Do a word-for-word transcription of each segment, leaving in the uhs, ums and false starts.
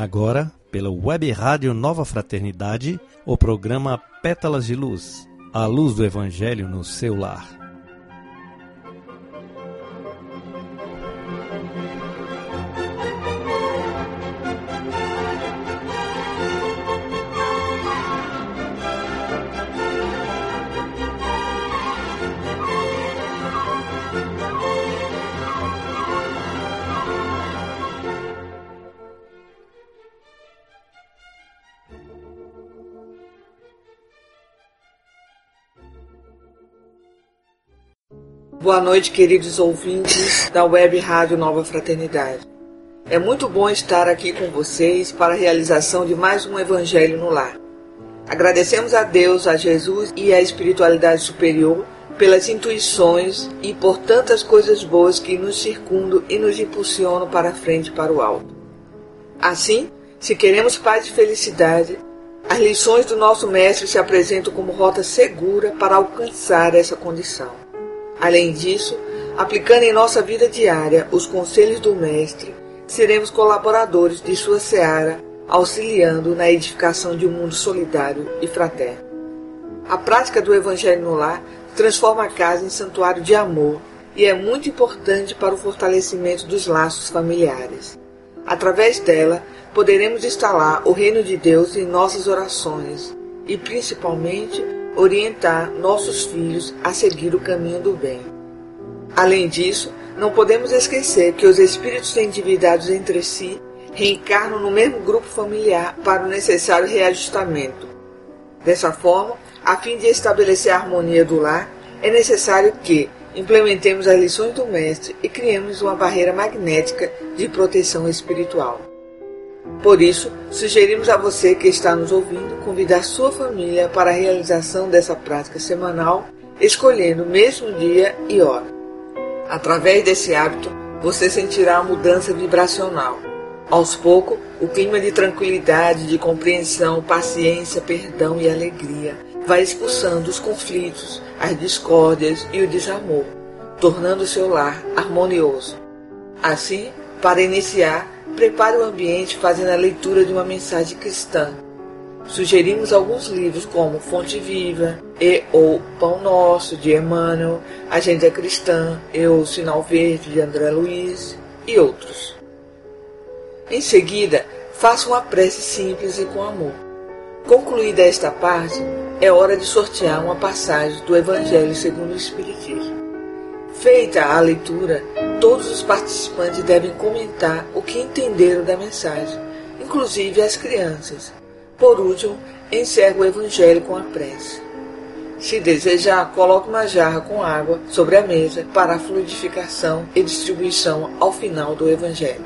agora, pela Web Rádio Nova Fraternidade, o programa Pétalas de Luz, a luz do Evangelho no seu lar. Boa noite, queridos ouvintes da Web Rádio Nova Fraternidade. É muito bom estar aqui com vocês para a realização de mais um Evangelho no Lar. Agradecemos a Deus, a Jesus e à espiritualidade superior pelas intuições e por tantas coisas boas que nos circundam e nos impulsionam para a frente e para o alto. Assim, se queremos paz e felicidade, as lições do nosso Mestre se apresentam como rota segura para alcançar essa condição. Além disso, aplicando em nossa vida diária os conselhos do Mestre, seremos colaboradores de sua seara, auxiliando na edificação de um mundo solidário e fraterno. A prática do Evangelho no Lar transforma a casa em santuário de amor e é muito importante para o fortalecimento dos laços familiares. Através dela, poderemos instalar o reino de Deus em nossas orações e, principalmente, orientar nossos filhos a seguir o caminho do bem. Além disso, não podemos esquecer que os espíritos endividados entre si reencarnam no mesmo grupo familiar para o necessário reajustamento. Dessa forma, a fim de estabelecer a harmonia do lar, é necessário que implementemos as lições do Mestre e criemos uma barreira magnética de proteção espiritual. Por isso, sugerimos a você que está nos ouvindo convidar sua família para a realização dessa prática semanal, escolhendo o mesmo dia e hora. Através desse hábito, você sentirá a mudança vibracional. Aos poucos, o clima de tranquilidade, de compreensão, paciência, perdão e alegria vai expulsando os conflitos, as discórdias e o desamor, tornando o seu lar harmonioso. Assim, para iniciar, prepare o ambiente fazendo a leitura de uma mensagem cristã. Sugerimos alguns livros como Fonte Viva e ou Pão Nosso, de Emmanuel, Agenda Cristã e o Sinal Verde, de André Luiz e outros. Em seguida, faça uma prece simples e com amor. Concluída esta parte, é hora de sortear uma passagem do Evangelho segundo o Espiritismo. Feita a leitura, todos os participantes devem comentar o que entenderam da mensagem, inclusive as crianças. Por último, encerre o Evangelho com a prece. Se desejar, coloque uma jarra com água sobre a mesa para a fluidificação e distribuição ao final do Evangelho.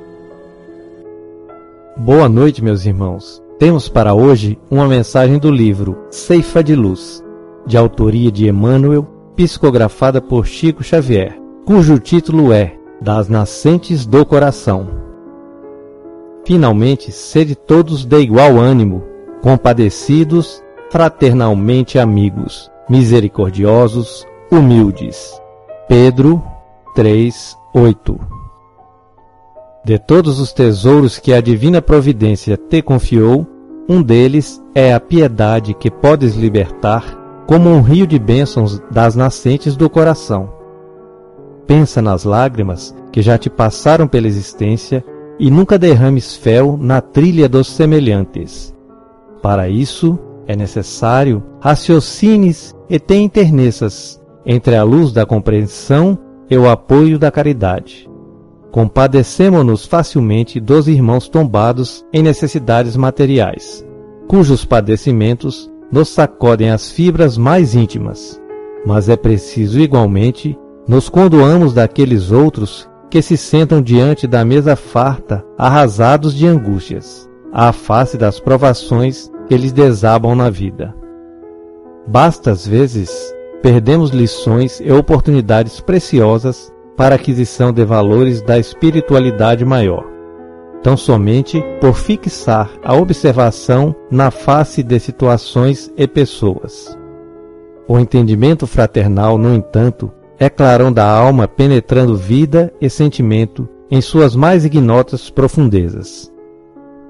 Boa noite, meus irmãos. Temos para hoje uma mensagem do livro Ceifa de Luz, de autoria de Emmanuel, psicografada por Chico Xavier, cujo título é Das Nascentes do Coração. Finalmente, sede todos de igual ânimo, compadecidos, fraternalmente amigos, misericordiosos, humildes. Pedro três, oito. De todos os tesouros que a divina providência te confiou, um deles é a piedade que podes libertar como um rio de bênçãos das nascentes do coração. Pensa nas lágrimas que já te passaram pela existência e nunca derrames fel na trilha dos semelhantes. Para isso, é necessário raciocines e te enterneças entre a luz da compreensão e o apoio da caridade. Compadecemo-nos facilmente dos irmãos tombados em necessidades materiais, cujos padecimentos nos sacodem as fibras mais íntimas, mas é preciso igualmente nos condoamos daqueles outros que se sentam diante da mesa farta, arrasados de angústias, à face das provações que lhes desabam na vida. Basta, às vezes, perdemos lições e oportunidades preciosas para a aquisição de valores da espiritualidade maior, tão somente por fixar a observação na face de situações e pessoas. O entendimento fraternal, no entanto, é clarão da alma penetrando vida e sentimento em suas mais ignotas profundezas.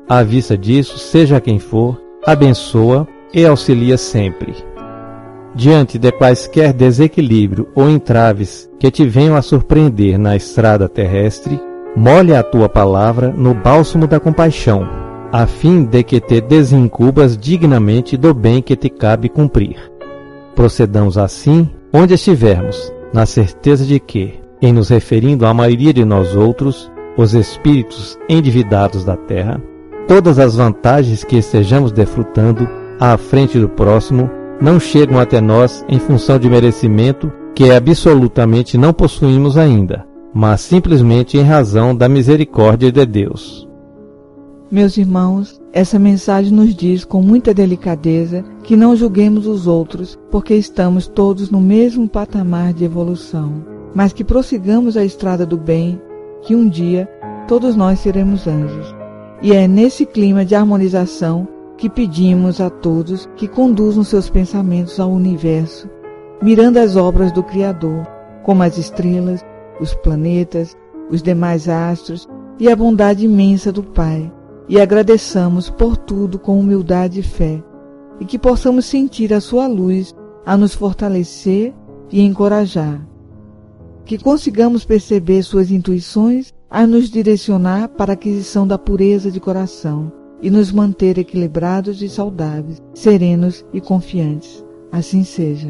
À vista disso, seja quem for, abençoa e auxilia sempre. Diante de quaisquer desequilíbrio ou entraves que te venham a surpreender na estrada terrestre, molhe a tua palavra no bálsamo da compaixão, a fim de que te desencubas dignamente do bem que te cabe cumprir. Procedamos assim, onde estivermos, na certeza de que, em nos referindo à maioria de nós outros, os espíritos endividados da terra, todas as vantagens que estejamos desfrutando à frente do próximo não chegam até nós em função de merecimento que absolutamente não possuímos ainda, mas simplesmente em razão da misericórdia de Deus. Meus irmãos, essa mensagem nos diz com muita delicadeza que não julguemos os outros, porque estamos todos no mesmo patamar de evolução, mas que prossigamos a estrada do bem, que um dia todos nós seremos anjos. E é nesse clima de harmonização que pedimos a todos que conduzam seus pensamentos ao universo, mirando as obras do Criador, como as estrelas, os planetas, os demais astros e a bondade imensa do Pai, e agradeçamos por tudo com humildade e fé, e que possamos sentir a sua luz a nos fortalecer e encorajar. Que consigamos perceber suas intuições a nos direcionar para a aquisição da pureza de coração e nos manter equilibrados e saudáveis, serenos e confiantes. Assim seja.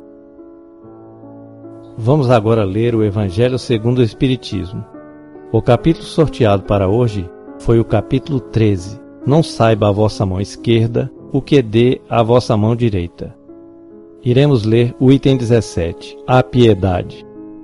Vamos agora ler o Evangelho segundo o Espiritismo. O capítulo sorteado para hoje foi o capítulo treze. Não saiba a vossa mão esquerda o que dê a vossa mão direita. Iremos ler o item dezessete, a piedade.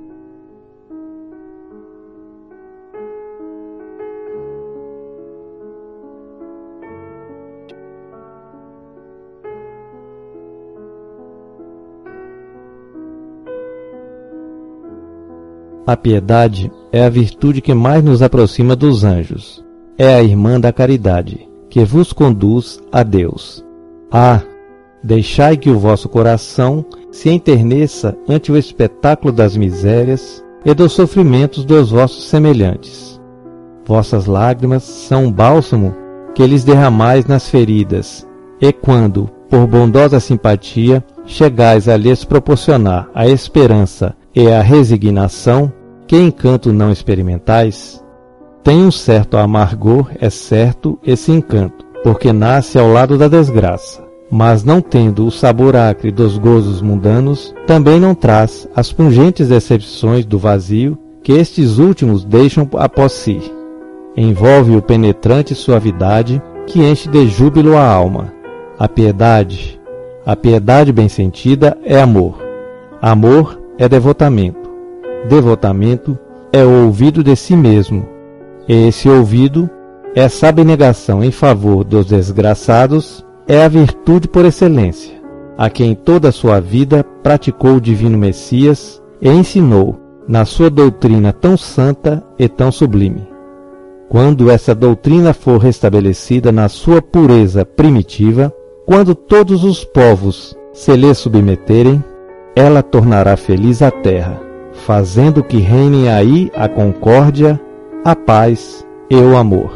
A piedade é a virtude que mais nos aproxima dos anjos. É a irmã da caridade, que vos conduz a Deus. Ah, deixai que o vosso coração se enterneça ante o espetáculo das misérias e dos sofrimentos dos vossos semelhantes. Vossas lágrimas são um bálsamo que lhes derramais nas feridas, e quando, por bondosa simpatia, chegais a lhes proporcionar a esperança e a resignação, que encanto não experimentais, tem um certo amargor, é certo, esse encanto, porque nasce ao lado da desgraça, mas não tendo o sabor acre dos gozos mundanos, também não traz as pungentes decepções do vazio que estes últimos deixam após si. Envolve-o penetrante suavidade que enche de júbilo a alma. A piedade, a piedade bem sentida é amor. Amor é devotamento. Devotamento é o ouvido de si mesmo. E esse ouvido, essa abnegação em favor dos desgraçados, é a virtude por excelência, a quem toda a sua vida praticou o divino Messias e ensinou na sua doutrina tão santa e tão sublime. Quando essa doutrina for restabelecida na sua pureza primitiva, quando todos os povos se lhe submeterem, ela tornará feliz a terra, fazendo que reinem aí a concórdia, a paz e o amor.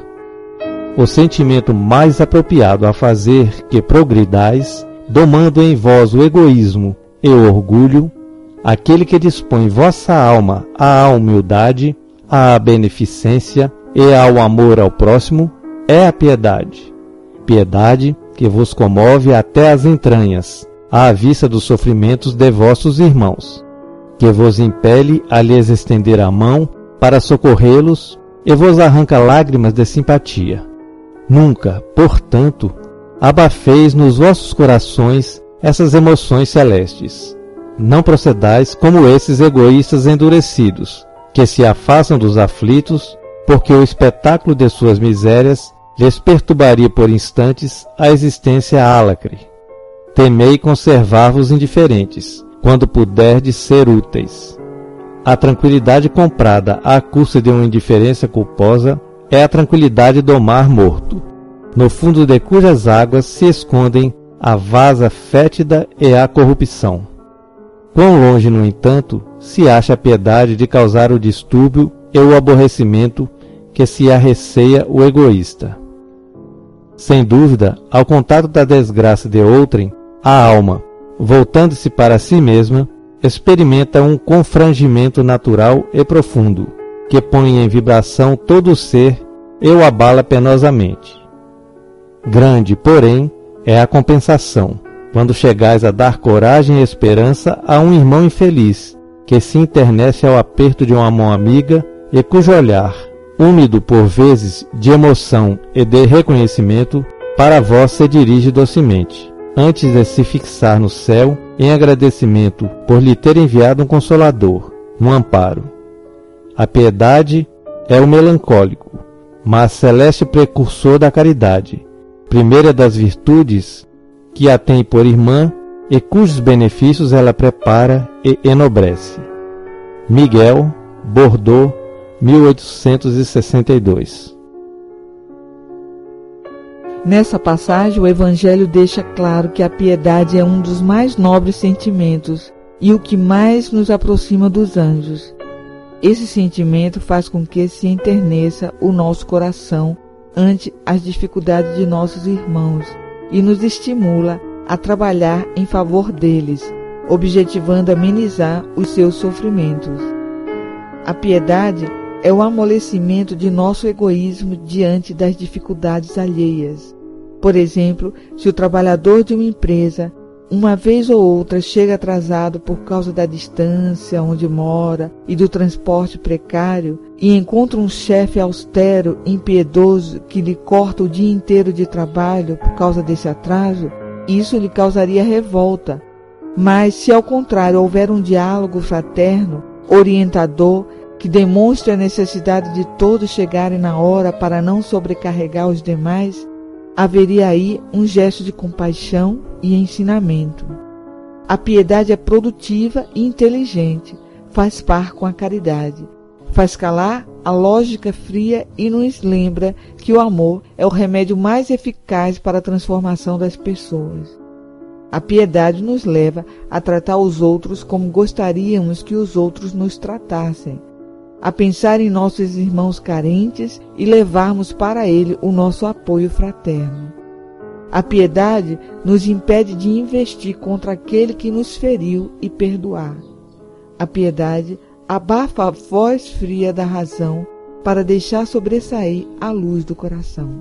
O sentimento mais apropriado a fazer que progridais, domando em vós o egoísmo e o orgulho, aquele que dispõe vossa alma à humildade, à beneficência e ao amor ao próximo, é a piedade. Piedade que vos comove até as entranhas, à vista dos sofrimentos de vossos irmãos, que vos impele a lhes estender a mão para socorrê-los e vos arranca lágrimas de simpatia. Nunca, portanto, abafeis nos vossos corações essas emoções celestes. Não procedais como esses egoístas endurecidos, que se afastam dos aflitos, porque o espetáculo de suas misérias lhes perturbaria por instantes a existência álacre. Temei conservar-vos indiferentes, quando puderdes ser úteis. A tranquilidade comprada à custa de uma indiferença culposa é a tranquilidade do mar morto, no fundo de cujas águas se escondem a vasa fétida e a corrupção. Quão longe, no entanto, se acha a piedade de causar o distúrbio e o aborrecimento que se arreceia o egoísta. Sem dúvida, ao contato da desgraça de outrem, a alma, voltando-se para si mesma, experimenta um confrangimento natural e profundo, que põe em vibração todo o ser e o abala penosamente. Grande, porém, é a compensação, quando chegais a dar coragem e esperança a um irmão infeliz, que se internece ao aperto de uma mão amiga e cujo olhar, úmido por vezes de emoção e de reconhecimento, para vós se dirige docemente, antes de se fixar no céu em agradecimento por lhe ter enviado um consolador, um amparo. A piedade é o melancólico, mas celeste precursor da caridade, primeira das virtudes que a tem por irmã e cujos benefícios ela prepara e enobrece. Miguel, Bordeaux, mil oitocentos e sessenta e dois. Nessa passagem, o Evangelho deixa claro que a piedade é um dos mais nobres sentimentos e o que mais nos aproxima dos anjos. Esse sentimento faz com que se enterneça o nosso coração ante as dificuldades de nossos irmãos e nos estimula a trabalhar em favor deles, objetivando amenizar os seus sofrimentos. A piedade é o amolecimento de nosso egoísmo diante das dificuldades alheias. Por exemplo, se o trabalhador de uma empresa, uma vez ou outra, chega atrasado por causa da distância onde mora e do transporte precário e encontra um chefe austero, impiedoso, que lhe corta o dia inteiro de trabalho por causa desse atraso, isso lhe causaria revolta. Mas se ao contrário houver um diálogo fraterno, orientador, que demonstre a necessidade de todos chegarem na hora para não sobrecarregar os demais, haveria aí um gesto de compaixão e ensinamento. A piedade é produtiva e inteligente, faz par com a caridade, faz calar a lógica fria e nos lembra que o amor é o remédio mais eficaz para a transformação das pessoas. A piedade nos leva a tratar os outros como gostaríamos que os outros nos tratassem, a pensar em nossos irmãos carentes e levarmos para ele o nosso apoio fraterno. A piedade nos impede de investir contra aquele que nos feriu e perdoar. A piedade abafa a voz fria da razão para deixar sobressair a luz do coração.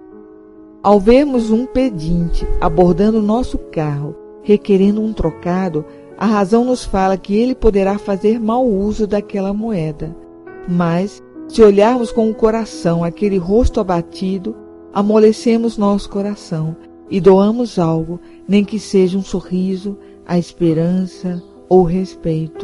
Ao vermos um pedinte abordando nosso carro, requerendo um trocado, a razão nos fala que ele poderá fazer mau uso daquela moeda. Mas, se olharmos com o coração aquele rosto abatido, amolecemos nosso coração e doamos algo, nem que seja um sorriso, a esperança ou respeito.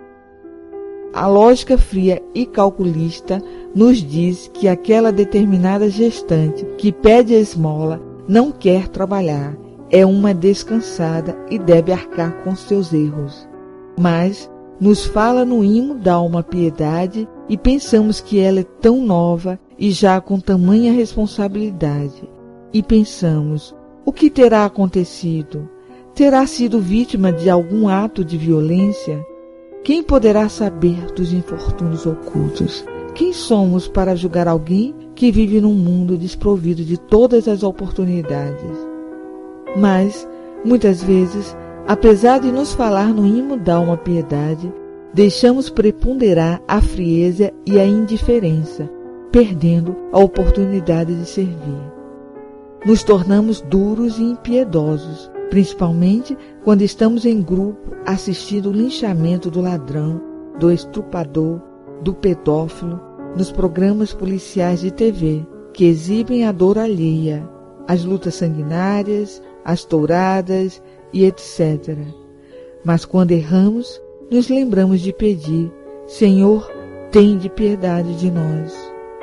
A lógica fria e calculista nos diz que aquela determinada gestante que pede a esmola não quer trabalhar, é uma descansada e deve arcar com seus erros. Mas nos fala no imo da alma piedade e pensamos que ela é tão nova e já com tamanha responsabilidade. E pensamos, o que terá acontecido? Terá sido vítima de algum ato de violência? Quem poderá saber dos infortúnios ocultos? Quem somos para julgar alguém que vive num mundo desprovido de todas as oportunidades? Mas, muitas vezes, apesar de nos falar no imo da alma piedade, deixamos preponderar a frieza e a indiferença, perdendo a oportunidade de servir. Nos tornamos duros e impiedosos, principalmente quando estamos em grupo assistindo o linchamento do ladrão, do estrupador, do pedófilo, nos programas policiais de T V, que exibem a dor alheia, as lutas sanguinárias, as touradas e etcétera. Mas quando erramos, nos lembramos de pedir, Senhor, tende piedade de nós.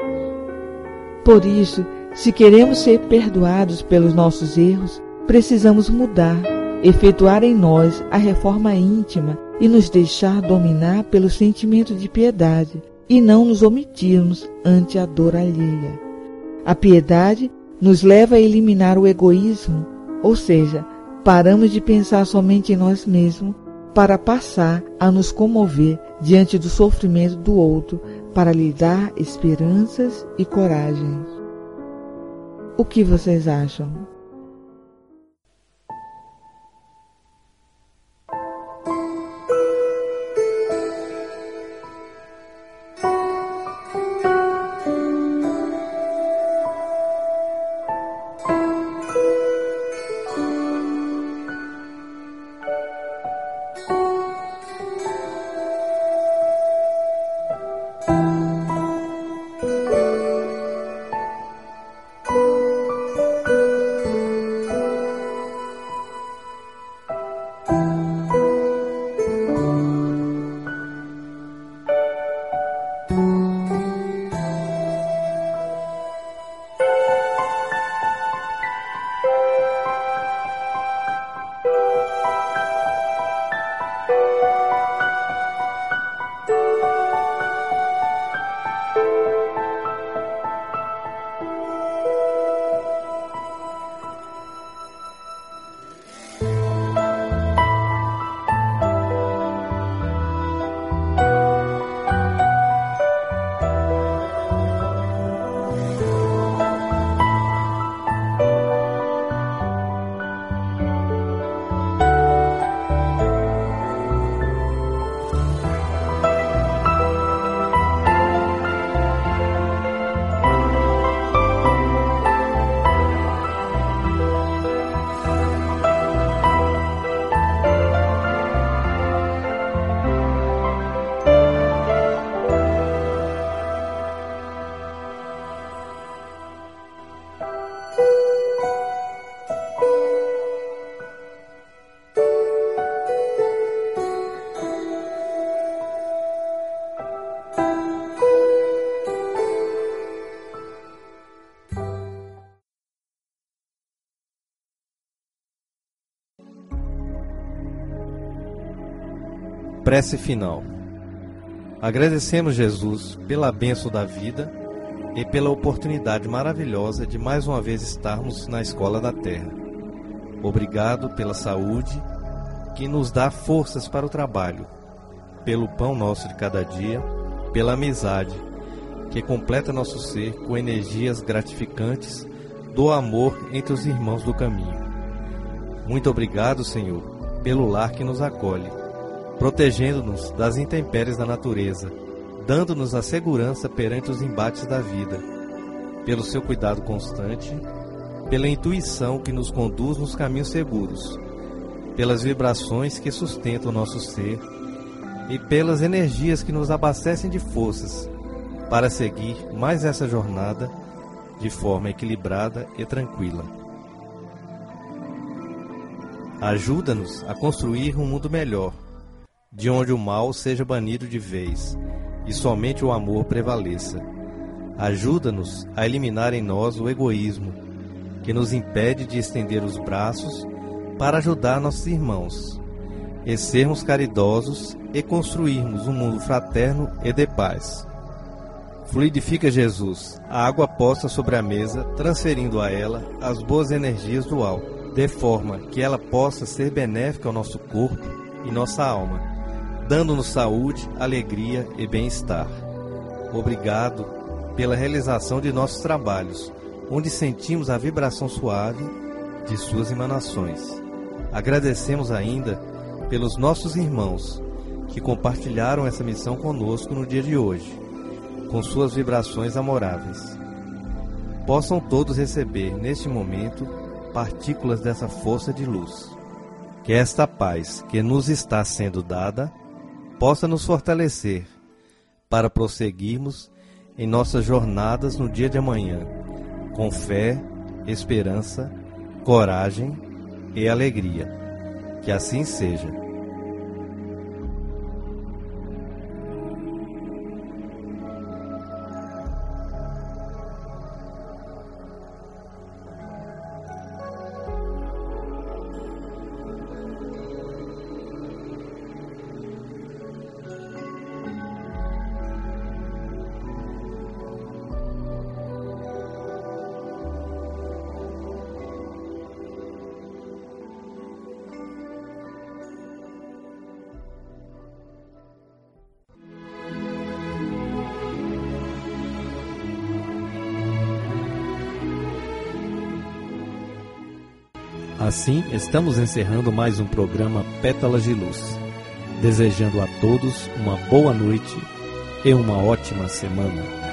Por isso, se queremos ser perdoados pelos nossos erros, precisamos mudar, efetuar em nós a reforma íntima e nos deixar dominar pelo sentimento de piedade e não nos omitirmos ante a dor alheia. A piedade nos leva a eliminar o egoísmo, ou seja, paramos de pensar somente em nós mesmos para passar a nos comover diante do sofrimento do outro, para lhe dar esperanças e coragem. O que vocês acham? Prece final. Agradecemos, Jesus, pela bênção da vida e pela oportunidade maravilhosa de mais uma vez estarmos na Escola da Terra. Obrigado pela saúde, que nos dá forças para o trabalho, pelo pão nosso de cada dia, pela amizade, que completa nosso ser com energias gratificantes do amor entre os irmãos do caminho. Muito obrigado, Senhor, pelo lar que nos acolhe, protegendo-nos das intempéries da natureza, dando-nos a segurança perante os embates da vida, pelo seu cuidado constante, pela intuição que nos conduz nos caminhos seguros, pelas vibrações que sustentam o nosso ser e pelas energias que nos abastecem de forças para seguir mais essa jornada de forma equilibrada e tranquila. Ajuda-nos a construir um mundo melhor, de onde o mal seja banido de vez e somente o amor prevaleça. Ajuda-nos a eliminar em nós o egoísmo, que nos impede de estender os braços para ajudar nossos irmãos, e sermos caridosos e construirmos um mundo fraterno e de paz. Fluidifica, Jesus, a água posta sobre a mesa, transferindo a ela as boas energias do alto, de forma que ela possa ser benéfica ao nosso corpo e nossa alma, dando-nos saúde, alegria e bem-estar. Obrigado pela realização de nossos trabalhos, onde sentimos a vibração suave de suas emanações. Agradecemos ainda pelos nossos irmãos que compartilharam essa missão conosco no dia de hoje, com suas vibrações amoráveis. Possam todos receber, neste momento, partículas dessa força de luz. Que esta paz que nos está sendo dada possa nos fortalecer para prosseguirmos em nossas jornadas no dia de amanhã, com fé, esperança, coragem e alegria. Que assim seja. Assim, estamos encerrando mais um programa Pétalas de Luz, desejando a todos uma boa noite e uma ótima semana.